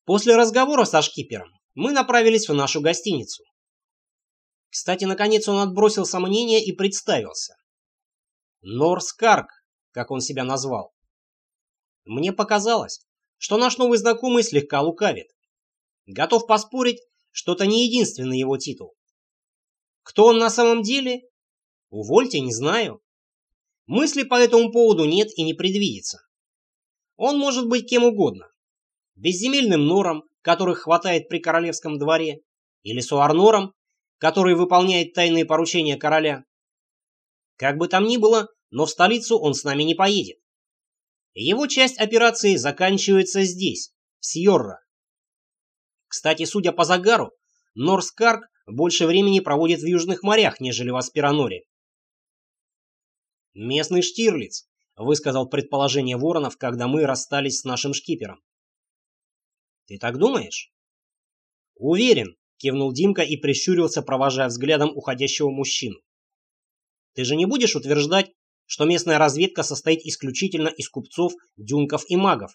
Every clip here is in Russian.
После разговора со шкипером мы направились в нашу гостиницу. Кстати, наконец он отбросил сомнения и представился. Норс Карк, как он себя назвал. Мне показалось, что наш новый знакомый слегка лукавит. Готов поспорить, что это не единственный его титул. Кто он на самом деле? Увольте, не знаю. Мысли по этому поводу нет и не предвидится. Он может быть кем угодно. Безземельным нором, которых хватает при королевском дворе, или суарнором, который выполняет тайные поручения короля. Как бы там ни было, но в столицу он с нами не поедет. Его часть операции заканчивается здесь, в Сьорра. Кстати, судя по загару, Норс Карк больше времени проводит в южных морях, нежели в Аспироноре. «Местный Штирлиц», — высказал предположение Воронов, когда мы расстались с нашим шкипером. «Ты так думаешь?» «Уверен», — кивнул Димка и прищурился, провожая взглядом уходящего мужчину. «Ты же не будешь утверждать, что местная разведка состоит исключительно из купцов, дюнков и магов?»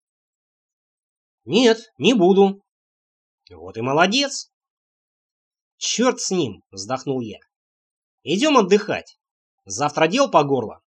«Нет, не буду». «Вот и молодец». «Черт с ним», — вздохнул я. «Идем отдыхать. Завтра дел по горло».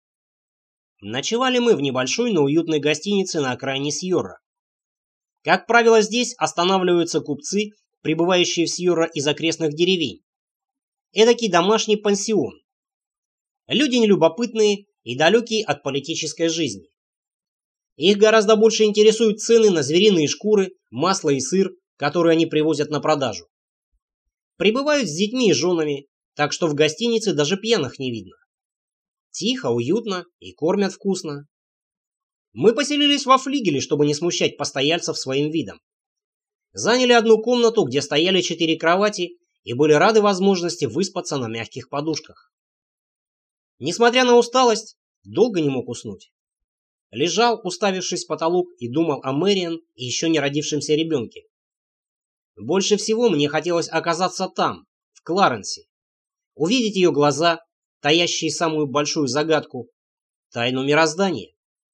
Ночевали мы в небольшой, но уютной гостинице на окраине Сьорра. Как правило, здесь останавливаются купцы, прибывающие в Сьорра из окрестных деревень. Эдакий домашний пансион. Люди нелюбопытные и далекие от политической жизни. Их гораздо больше интересуют цены на звериные шкуры, масло и сыр, которые они привозят на продажу. Прибывают с детьми и женами, так что в гостинице даже пьяных не видно. Тихо, уютно и кормят вкусно. Мы поселились во флигеле, чтобы не смущать постояльцев своим видом. Заняли одну комнату, где стояли 4 кровати, и были рады возможности выспаться на мягких подушках. Несмотря на усталость, долго не мог уснуть. Лежал, уставившись в потолок, и думал о Мэриан и еще не родившемся ребенке. Больше всего мне хотелось оказаться там, в Кларенсе, увидеть ее глаза, таящие самую большую загадку, тайну мироздания.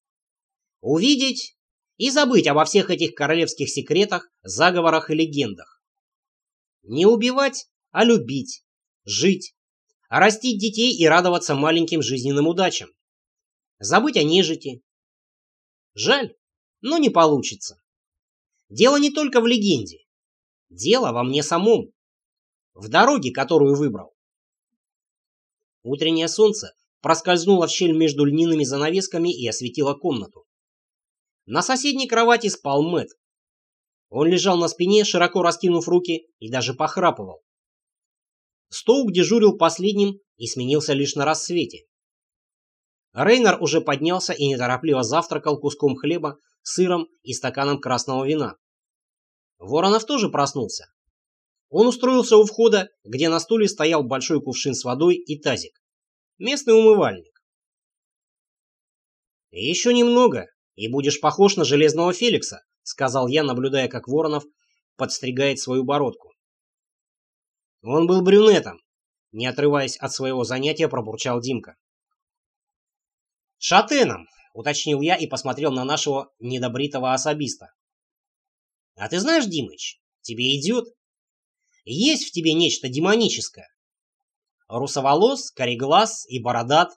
Увидеть и забыть обо всех этих королевских секретах, заговорах и легендах. Не убивать, а любить, жить, растить детей и радоваться маленьким жизненным удачам. Забыть о нежити. Жаль, но не получится. Дело не только в легенде. Дело во мне самом. В дороге, которую выбрал. Утреннее солнце проскользнуло в щель между льняными занавесками и осветило комнату. На соседней кровати спал Мэтт. Он лежал на спине, широко раскинув руки, и даже похрапывал. Стоук дежурил последним и сменился лишь на рассвете. Рейнар уже поднялся и неторопливо завтракал куском хлеба, сыром и стаканом красного вина. Воронов тоже проснулся. Он устроился у входа, где на стуле стоял большой кувшин с водой и тазик. Местный умывальник. «Еще немного, и будешь похож на Железного Феликса», — сказал я, наблюдая, как Воронов подстригает свою бородку. Он был брюнетом, не отрываясь от своего занятия, пробурчал Димка. «Шатеном», — уточнил я и посмотрел на нашего недобритого особиста. «А ты знаешь, Димыч, тебе идет. Есть в тебе нечто демоническое. Русоволос, кореглаз и бородат.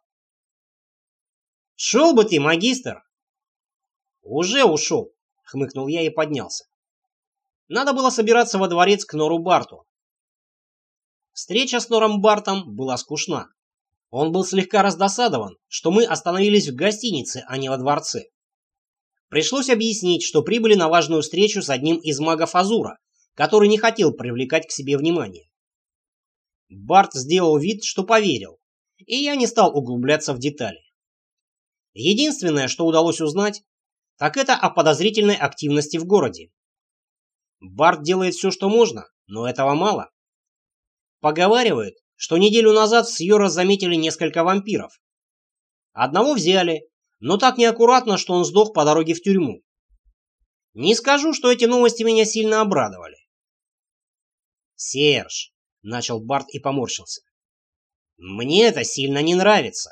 Шел бы ты, магистр!» «Уже ушел», — хмыкнул я и поднялся. Надо было собираться во дворец к Нору Барту. Встреча с Нором Бартом была скучна. Он был слегка раздосадован, что мы остановились в гостинице, а не во дворце. Пришлось объяснить, что прибыли на важную встречу с одним из магов Азура, который не хотел привлекать к себе внимание. Барт сделал вид, что поверил, и я не стал углубляться в детали. Единственное, что удалось узнать, так это о подозрительной активности в городе. Барт делает все, что можно, но этого мало. Поговаривают, что неделю назад в Сьорра заметили несколько вампиров. Одного взяли, но так неаккуратно, что он сдох по дороге в тюрьму. Не скажу, что эти новости меня сильно обрадовали. «Серж», — начал Барт и поморщился, — «мне это сильно не нравится».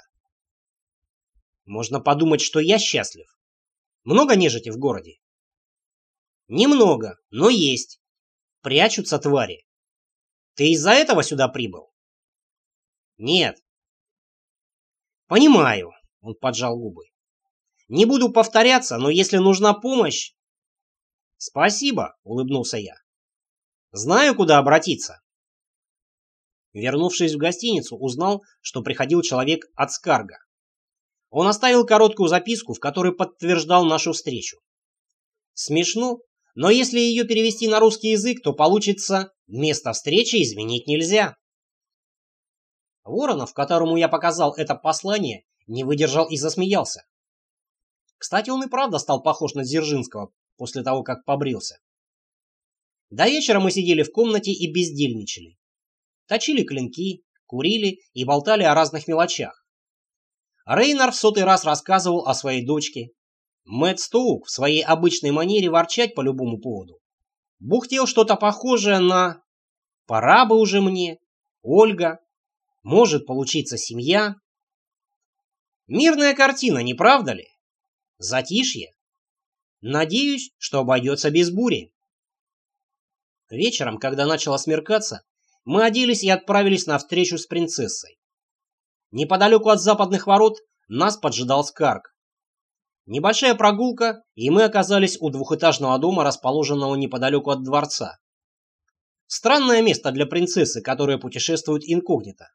Можно подумать, что я счастлив. Много нежити в городе? Немного, но есть. Прячутся твари. Ты из-за этого сюда прибыл? Нет. Понимаю, он поджал губы. Не буду повторяться, но если нужна помощь... Спасибо, улыбнулся я. Знаю, куда обратиться. Вернувшись в гостиницу, узнал, что приходил человек от Скарга. Он оставил короткую записку, в которой подтверждал нашу встречу. Смешно, но если ее перевести на русский язык, то получится «место встречи изменить нельзя». Воронов, которому я показал это послание, не выдержал и засмеялся. Кстати, он и правда стал похож на Дзержинского после того, как побрился. До вечера мы сидели в комнате и бездельничали. Точили клинки, курили и болтали о разных мелочах. Рейнар в 100-й раз рассказывал о своей дочке. Мэтт Стоук в своей обычной манере ворчать по любому поводу бухтел что-то похожее на «пора бы уже мне», «Ольга», «может получиться семья». Мирная картина, не правда ли? Затишье. Надеюсь, что обойдется без бури. Вечером, когда начало смеркаться, мы оделись и отправились на встречу с принцессой. Неподалеку от западных ворот нас поджидал Скарг. Небольшая прогулка, и мы оказались у двухэтажного дома, расположенного неподалеку от дворца. Странное место для принцессы, которая путешествует инкогнито.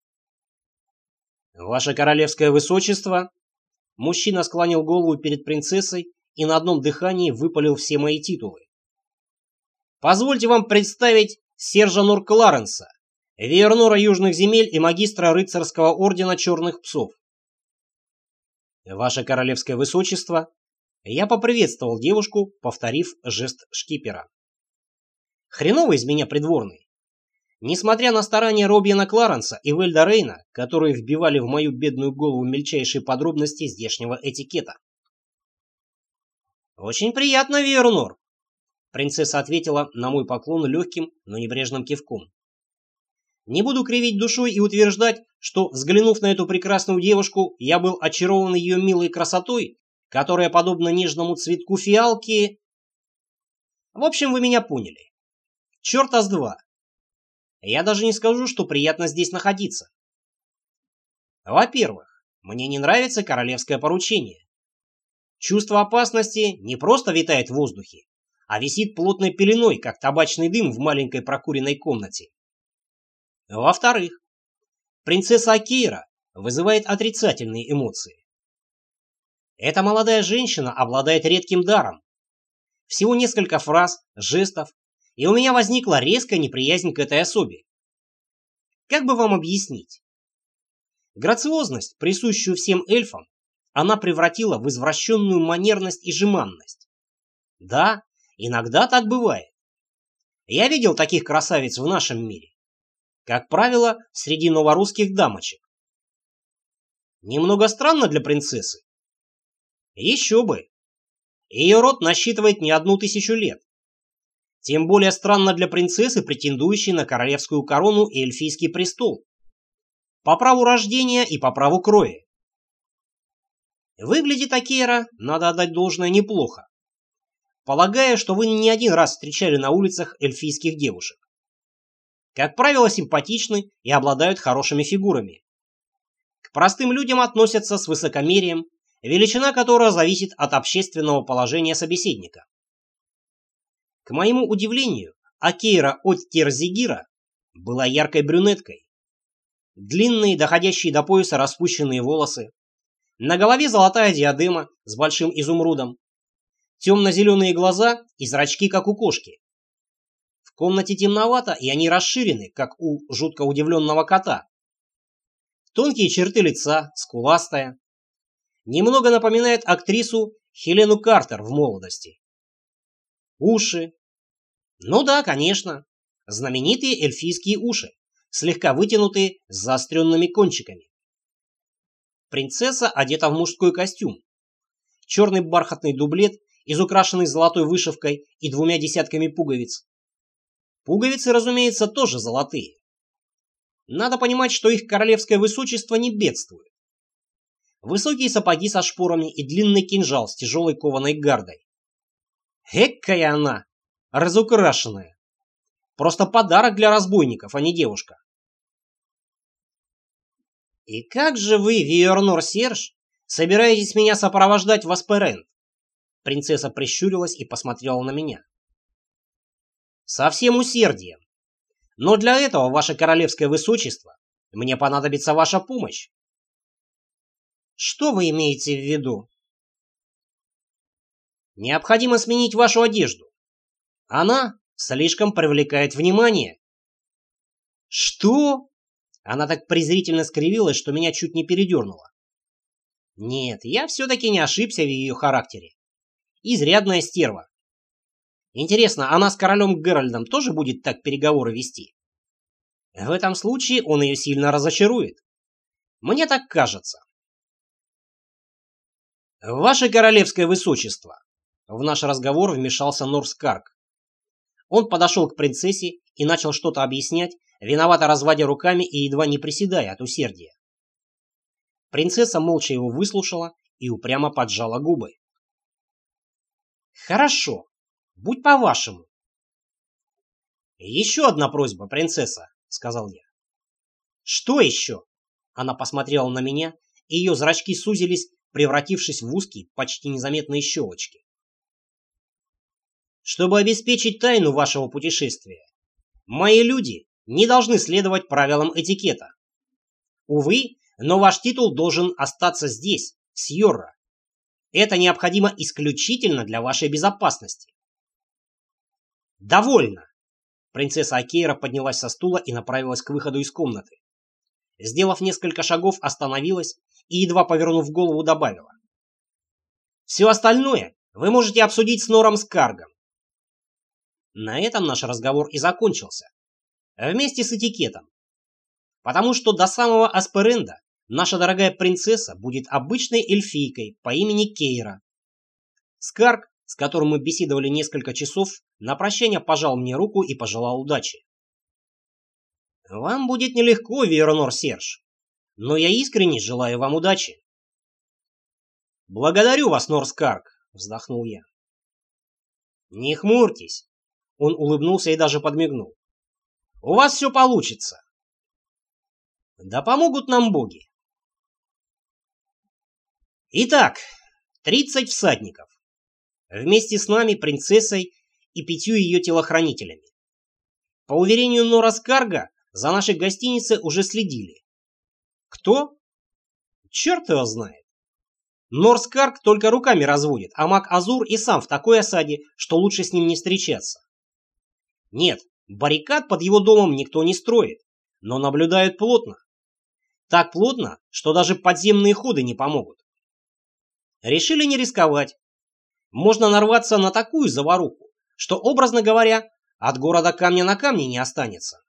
«Ваше королевское высочество!» Мужчина склонил голову перед принцессой и на одном дыхании выпалил все мои титулы. «Позвольте вам представить Сержа Нур Кларенса, Виернора Южных земель и магистра рыцарского ордена Черных Псов». «Ваше королевское высочество!» Я поприветствовал девушку, повторив жест шкипера. Хреновый из меня придворный. Несмотря на старания Робьена Кларенса и Вельда Рейна, которые вбивали в мою бедную голову мельчайшие подробности здешнего этикета. «Очень приятно, Виернор!» Принцесса ответила на мой поклон легким, но небрежным кивком. Не буду кривить душой и утверждать, что, взглянув на эту прекрасную девушку, я был очарован ее милой красотой, которая, подобно нежному цветку фиалки... В общем, вы меня поняли. Черта с два. Я даже не скажу, что приятно здесь находиться. Во-первых, мне не нравится королевское поручение. Чувство опасности не просто витает в воздухе, а висит плотной пеленой, как табачный дым в маленькой прокуренной комнате. Во-вторых, принцесса Акейра вызывает отрицательные эмоции. Эта молодая женщина обладает редким даром. Всего несколько фраз, жестов, и у меня возникла резкая неприязнь к этой особе. Как бы вам объяснить? Грациозность, присущую всем эльфам, она превратила в извращенную манерность и жеманность. Да, иногда так бывает. Я видел таких красавиц в нашем мире. Как правило, среди новорусских дамочек. Немного странно для принцессы. Еще бы. Ее род насчитывает не 1000 лет. Тем более странно для принцессы, претендующей на королевскую корону и эльфийский престол. По праву рождения и по праву крови. Выглядит Акейра, надо отдать должное, неплохо. Полагаю, что вы не один раз встречали на улицах эльфийских девушек. Как правило, симпатичны и обладают хорошими фигурами. К простым людям относятся с высокомерием, величина которого зависит от общественного положения собеседника. К моему удивлению, Акейра от Терзигира была яркой брюнеткой. Длинные, доходящие до пояса распущенные волосы, на голове золотая диадема с большим изумрудом, темно-зеленые глаза и зрачки, как у кошки. В комнате темновато, и они расширены, как у жутко удивленного кота. Тонкие черты лица, скуластая. Немного напоминает актрису Хелену Картер в молодости. Уши. Ну да, конечно. Знаменитые эльфийские уши, слегка вытянутые с заостренными кончиками. Принцесса одета в мужской костюм. Черный бархатный дублет, изукрашенный золотой вышивкой и 2 десятками пуговиц. Пуговицы, разумеется, тоже золотые. Надо понимать, что их королевское высочество не бедствует. Высокие сапоги со шпорами и длинный кинжал с тяжелой кованой гардой. Экая она, разукрашенная. Просто подарок для разбойников, а не девушка. И как же вы, Виернор Серж, собираетесь меня сопровождать в Асперент? Принцесса прищурилась и посмотрела на меня. Со всем усердием. Но для этого, ваше королевское высочество, мне понадобится ваша помощь. Что вы имеете в виду? Необходимо сменить вашу одежду. Она слишком привлекает внимание. Что? Она так презрительно скривилась, что меня чуть не передернуло. Нет, я все-таки не ошибся в ее характере. Изрядная стерва. Интересно, она с королем Геральдом тоже будет так переговоры вести? В этом случае он ее сильно разочарует. Мне так кажется. Ваше королевское высочество. В наш разговор вмешался Норскарк. Он подошел к принцессе и начал что-то объяснять, виновато разводя руками и едва не приседая от усердия. Принцесса молча его выслушала и упрямо поджала губы. «Хорошо, будь по-вашему». «Еще одна просьба, принцесса», — сказал я. «Что еще?» Она посмотрела на меня, и ее зрачки сузились, превратившись в узкие, почти незаметные щелочки. «Чтобы обеспечить тайну вашего путешествия, мои люди не должны следовать правилам этикета. Увы, но ваш титул должен остаться здесь, в Сьорра. Это необходимо исключительно для вашей безопасности». «Довольно!» Принцесса Акейра поднялась со стула и направилась к выходу из комнаты. Сделав несколько шагов, остановилась и, едва повернув голову, добавила. «Все остальное вы можете обсудить с Нором Скаргом». На этом наш разговор и закончился. Вместе с этикетом. Потому что до самого Асперенда наша дорогая принцесса будет обычной эльфийкой по имени Кейра. Скарг, с которым мы беседовали несколько часов, на прощание пожал мне руку и пожелал удачи. «Вам будет нелегко, Виернор Серж, но я искренне желаю вам удачи». «Благодарю вас, Норскарг», — вздохнул я. «Не хмурьтесь», — он улыбнулся и даже подмигнул. «У вас все получится». «Да помогут нам боги». Итак, 30 всадников. Вместе с нами, принцессой и 5 ее телохранителями. По уверению Нора Скарга, за нашей гостиницей уже следили. Кто? Черт его знает. Нор Скарг только руками разводит, а маг Азур и сам в такой осаде, что лучше с ним не встречаться. Нет, баррикад под его домом никто не строит, но наблюдают плотно. Так плотно, что даже подземные ходы не помогут. Решили не рисковать. Можно нарваться на такую заваруху, что, образно говоря, от города камня на камне не останется.